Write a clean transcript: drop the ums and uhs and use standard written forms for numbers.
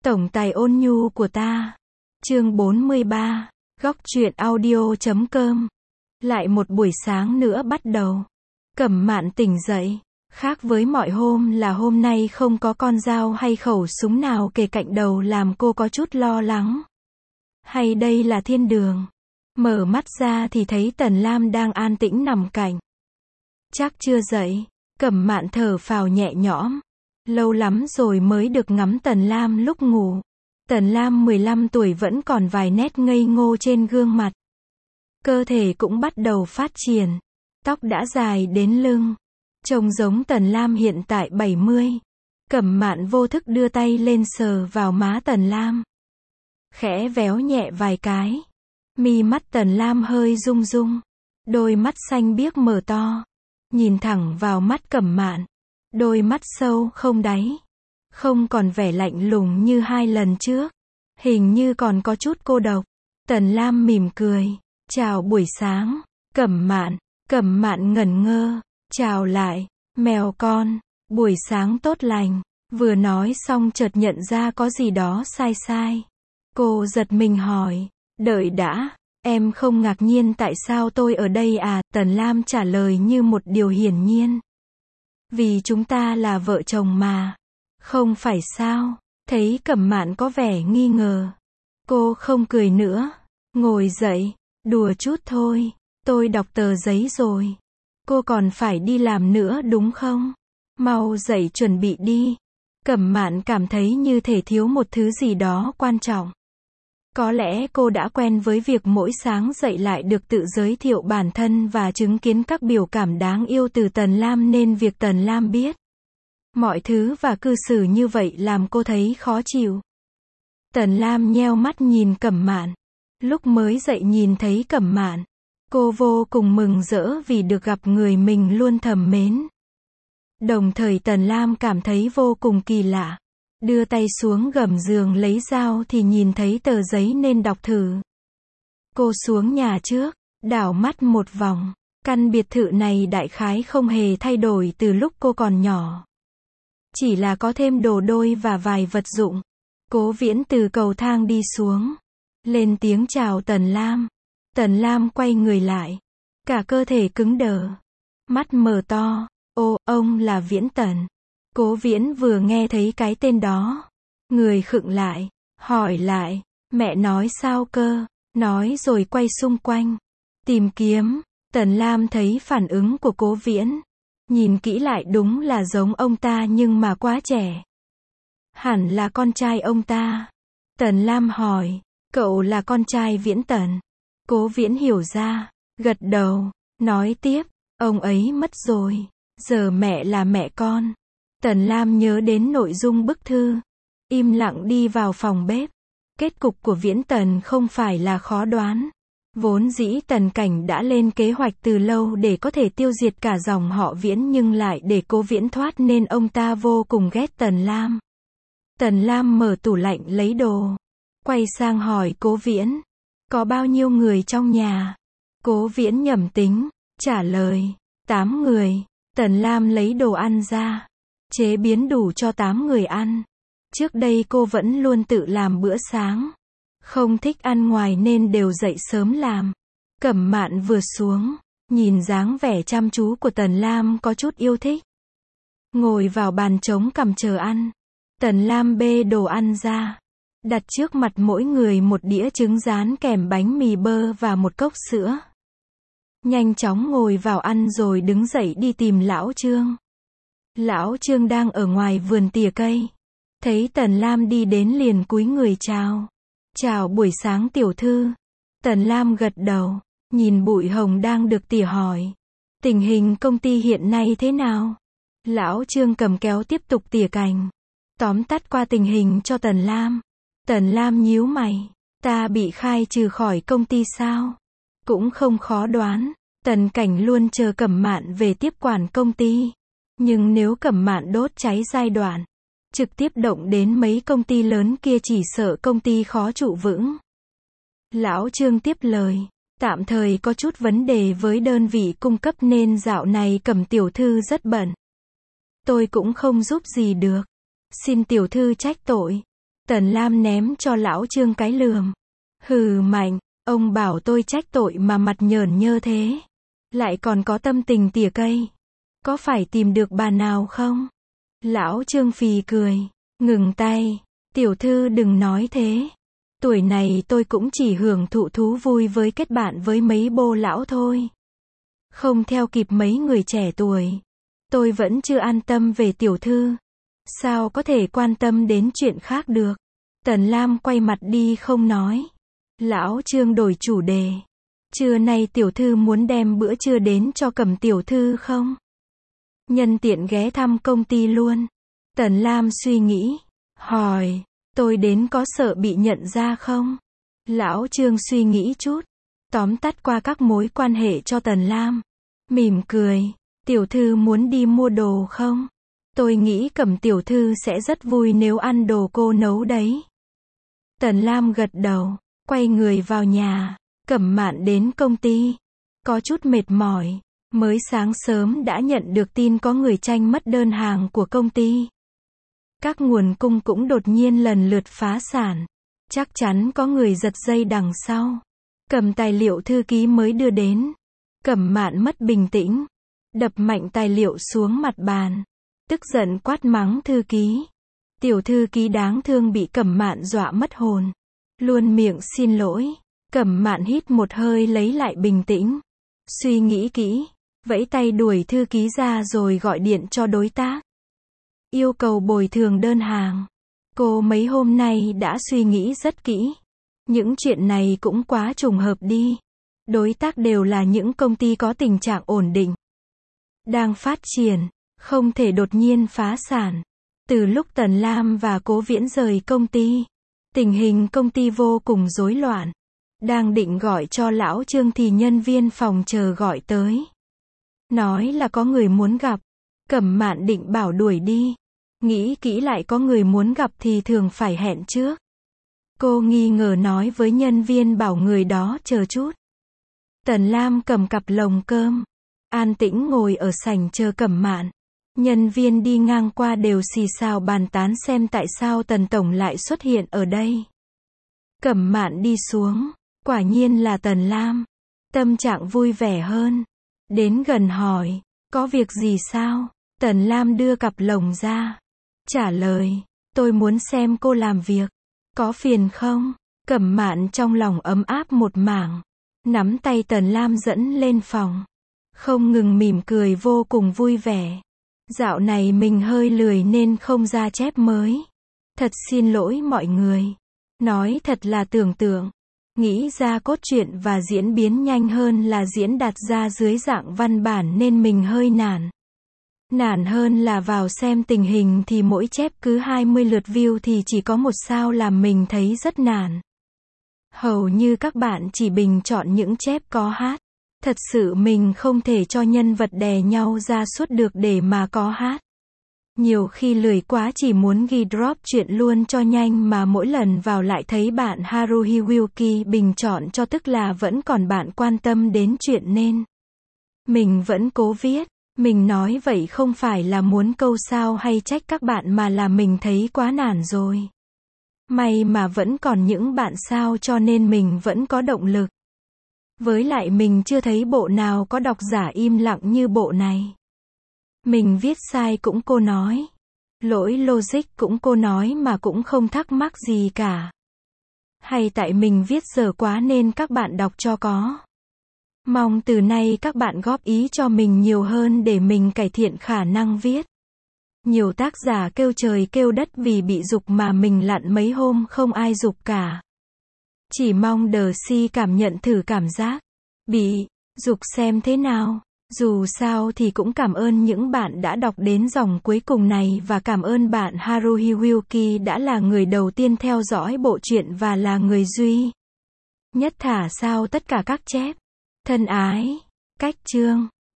Tổng tài ôn nhu của ta. Chương 43. Góc truyện audio.com. Lại một buổi sáng nữa bắt đầu. Cẩm Mạn tỉnh dậy. Khác với mọi hôm là hôm nay không có con dao hay khẩu súng nào kề cạnh đầu làm cô có chút lo lắng. Hay đây là thiên đường? Mở mắt ra thì thấy Tần Lam đang an tĩnh nằm cạnh. Chắc chưa dậy. Cẩm Mạn thở phào nhẹ nhõm. Lâu lắm rồi mới được ngắm Tần Lam lúc ngủ. Tần Lam 15 tuổi vẫn còn vài nét ngây ngô trên gương mặt. Cơ thể cũng bắt đầu phát triển. Tóc đã dài đến lưng. Trông giống Tần Lam hiện tại 70. Cẩm Mạn vô thức đưa tay lên sờ vào má Tần Lam. Khẽ véo nhẹ vài cái. Mi mắt Tần Lam hơi rung rung. Đôi mắt xanh biếc mở to. Nhìn thẳng vào mắt Cẩm Mạn. Đôi mắt sâu không đáy. Không còn vẻ lạnh lùng như hai lần trước. Hình như còn có chút cô độc. Tần Lam mỉm cười. Chào buổi sáng. Cẩm Mạn ngẩn ngơ. Chào lại. Mèo con. Buổi sáng tốt lành. Vừa nói xong chợt nhận ra có gì đó sai sai. Cô giật mình hỏi. Đợi đã. Em không ngạc nhiên tại sao tôi ở đây à? Tần Lam trả lời như một điều hiển nhiên. Vì chúng ta là vợ chồng mà. Không phải sao? Thấy Cẩm Mạn có vẻ nghi ngờ. Cô không cười nữa. Ngồi dậy. Đùa chút thôi. Tôi đọc tờ giấy rồi. Cô còn phải đi làm nữa đúng không? Mau dậy chuẩn bị đi. Cẩm Mạn cảm thấy như thể thiếu một thứ gì đó quan trọng. Có lẽ cô đã quen với việc mỗi sáng dậy lại được tự giới thiệu bản thân và chứng kiến các biểu cảm đáng yêu từ Tần Lam nên việc Tần Lam biết mọi thứ và cư xử như vậy làm cô thấy khó chịu. Tần Lam nheo mắt nhìn Cẩm Mạn. Lúc mới dậy nhìn thấy Cẩm Mạn, cô vô cùng mừng rỡ vì được gặp người mình luôn thầm mến. Đồng thời Tần Lam cảm thấy vô cùng kỳ lạ. Đưa tay xuống gầm giường lấy dao thì nhìn thấy tờ giấy nên đọc thử. Cô xuống nhà trước, đảo mắt một vòng. Căn biệt thự này đại khái không hề thay đổi từ lúc cô còn nhỏ. Chỉ là có thêm đồ đôi và vài vật dụng. Cố Viễn từ cầu thang đi xuống. Lên tiếng chào Tần Lam. Tần Lam quay người lại. Cả cơ thể cứng đờ. Mắt mở to. Ô, ông là Viễn Tần. Cố Viễn vừa nghe thấy cái tên đó. Người khựng lại. Hỏi lại. Mẹ nói sao cơ? Nói rồi quay xung quanh. Tìm kiếm. Tần Lam thấy phản ứng của Cố Viễn. Nhìn kỹ lại đúng là giống ông ta nhưng mà quá trẻ. Hẳn là con trai ông ta. Tần Lam hỏi. Cậu là con trai Viễn Tần. Cố Viễn hiểu ra. Gật đầu. Nói tiếp. Ông ấy mất rồi. Giờ mẹ là mẹ con. Tần Lam nhớ đến nội dung bức thư. Im lặng đi vào phòng bếp. Kết cục của Viễn Tần không phải là khó đoán. Vốn dĩ Tần Cảnh đã lên kế hoạch từ lâu để có thể tiêu diệt cả dòng họ Viễn nhưng lại để Cố Viễn thoát nên ông ta vô cùng ghét Tần Lam. Tần Lam mở tủ lạnh lấy đồ. Quay sang hỏi Cố Viễn. Có bao nhiêu người trong nhà? Cố Viễn nhẩm tính. Trả lời. 8 người. Tần Lam lấy đồ ăn ra. Chế biến đủ cho 8 người ăn. Trước đây cô vẫn luôn tự làm bữa sáng. Không thích ăn ngoài nên đều dậy sớm làm. Cẩm Mạn vừa xuống. Nhìn dáng vẻ chăm chú của Tần Lam có chút yêu thích. Ngồi vào bàn trống cằm chờ ăn. Tần Lam bê đồ ăn ra. Đặt trước mặt mỗi người một đĩa trứng rán kèm bánh mì bơ và một cốc sữa. Nhanh chóng ngồi vào ăn rồi đứng dậy đi tìm Lão Trương. Lão Trương đang ở ngoài vườn tỉa cây. Thấy Tần Lam đi đến liền cúi người chào. Chào buổi sáng tiểu thư. Tần Lam gật đầu. Nhìn bụi hồng đang được tỉa hỏi. Tình hình công ty hiện nay thế nào? Lão Trương cầm kéo tiếp tục tỉa cành. Tóm tắt qua tình hình cho Tần Lam. Tần Lam nhíu mày. Ta bị khai trừ khỏi công ty sao? Cũng không khó đoán. Tần Cảnh luôn chờ Cẩm Mạn về tiếp quản công ty. Nhưng nếu Cẩm Mạn đốt cháy giai đoạn, trực tiếp động đến mấy công ty lớn kia chỉ sợ công ty khó trụ vững. Lão Trương tiếp lời. Tạm thời có chút vấn đề với đơn vị cung cấp nên dạo này Cẩm tiểu thư rất bận. Tôi cũng không giúp gì được. Xin tiểu thư trách tội. Tần Lam ném cho lão Trương cái lườm. Hừ Mạnh, ông bảo tôi trách tội mà mặt nhởn nhơ thế. Lại còn có tâm tình tỉa cây. Có phải tìm được bà nào không? Lão Trương phì cười. Ngừng tay. Tiểu thư đừng nói thế. Tuổi này tôi cũng chỉ hưởng thụ thú vui với kết bạn với mấy bô lão thôi. Không theo kịp mấy người trẻ tuổi. Tôi vẫn chưa an tâm về tiểu thư. Sao có thể quan tâm đến chuyện khác được? Tần Lam quay mặt đi không nói. Lão Trương đổi chủ đề. Trưa nay tiểu thư muốn đem bữa trưa đến cho Cẩm tiểu thư không? Nhân tiện ghé thăm công ty luôn. Tần Lam suy nghĩ. Hỏi, tôi đến có sợ bị nhận ra không? Lão Trương suy nghĩ chút. Tóm tắt qua các mối quan hệ cho Tần Lam. Mỉm cười. Tiểu thư muốn đi mua đồ không? Tôi nghĩ Cẩm tiểu thư sẽ rất vui nếu ăn đồ cô nấu đấy. Tần Lam gật đầu. Quay người vào nhà. Cẩm Mạn đến công ty. Có chút mệt mỏi. Mới sáng sớm đã nhận được tin có người tranh mất đơn hàng của công ty. Các nguồn cung cũng đột nhiên lần lượt phá sản. Chắc chắn có người giật dây đằng sau. Cầm tài liệu thư ký mới đưa đến. Cẩm Mạn mất bình tĩnh. Đập mạnh tài liệu xuống mặt bàn. Tức giận quát mắng thư ký. Tiểu thư ký đáng thương bị Cẩm Mạn dọa mất hồn. Luôn miệng xin lỗi. Cẩm Mạn hít một hơi lấy lại bình tĩnh. Suy nghĩ kỹ. Vẫy tay đuổi thư ký ra rồi gọi điện cho đối tác. Yêu cầu bồi thường đơn hàng. Cô mấy hôm nay đã suy nghĩ rất kỹ. Những chuyện này cũng quá trùng hợp đi. Đối tác đều là những công ty có tình trạng ổn định. Đang phát triển. Không thể đột nhiên phá sản. Từ lúc Tần Lam và Cố Viễn rời công ty. Tình hình công ty vô cùng rối loạn. Đang định gọi cho lão Trương thì nhân viên phòng chờ gọi tới. Nói là có người muốn gặp. Cẩm Mạn định bảo đuổi đi. Nghĩ kỹ lại có người muốn gặp thì thường phải hẹn trước. Cô nghi ngờ nói với nhân viên bảo người đó chờ chút. Tần Lam cầm cặp lồng cơm. An tĩnh ngồi ở sảnh chờ Cẩm Mạn. Nhân viên đi ngang qua đều xì xào bàn tán xem tại sao Tần Tổng lại xuất hiện ở đây. Cẩm Mạn đi xuống. Quả nhiên là Tần Lam. Tâm trạng vui vẻ hơn. Đến gần hỏi. Có việc gì sao? Tần Lam đưa cặp lồng ra. Trả lời. Tôi muốn xem cô làm việc. Có phiền không? Cẩm Mạn trong lòng ấm áp một mảng. Nắm tay Tần Lam dẫn lên phòng. Không ngừng mỉm cười vô cùng vui vẻ. Dạo này mình hơi lười nên không ra chép mới. Thật xin lỗi mọi người. Nói thật là tưởng tượng. Nghĩ ra cốt truyện và diễn biến nhanh hơn là diễn đạt ra dưới dạng văn bản nên mình hơi nản. Nản hơn là vào xem tình hình thì mỗi chép cứ 20 lượt view thì chỉ có 1 sao làm mình thấy rất nản. Hầu như các bạn chỉ bình chọn những chép có hát. Thật sự mình không thể cho nhân vật đè nhau ra suốt được để mà có hát. Nhiều khi lười quá chỉ muốn ghi drop chuyện luôn cho nhanh mà mỗi lần vào lại thấy bạn Haruhi Wilkie bình chọn cho tức là vẫn còn bạn quan tâm đến chuyện nên. Mình vẫn cố viết. Mình nói vậy không phải là muốn câu sao hay trách các bạn mà là mình thấy quá nản rồi. May mà vẫn còn những bạn sao cho nên mình vẫn có động lực. Với lại mình chưa thấy bộ nào có độc giả im lặng như bộ này. Mình viết sai cũng cô nói. Lỗi logic cũng cô nói mà cũng không thắc mắc gì cả. Hay tại mình viết dở quá nên các bạn đọc cho có. Mong từ nay các bạn góp ý cho mình nhiều hơn để mình cải thiện khả năng viết. Nhiều tác giả kêu trời kêu đất vì bị giục mà mình lặn mấy hôm không ai giục cả. Chỉ mong DC cảm nhận thử cảm giác bị giục xem thế nào. Dù sao thì cũng cảm ơn những bạn đã đọc đến dòng cuối cùng này và cảm ơn bạn Haruhi Wilkie đã là người đầu tiên theo dõi bộ truyện và là người duy nhất thả sao tất cả các chép. Thân ái, Cách Chương.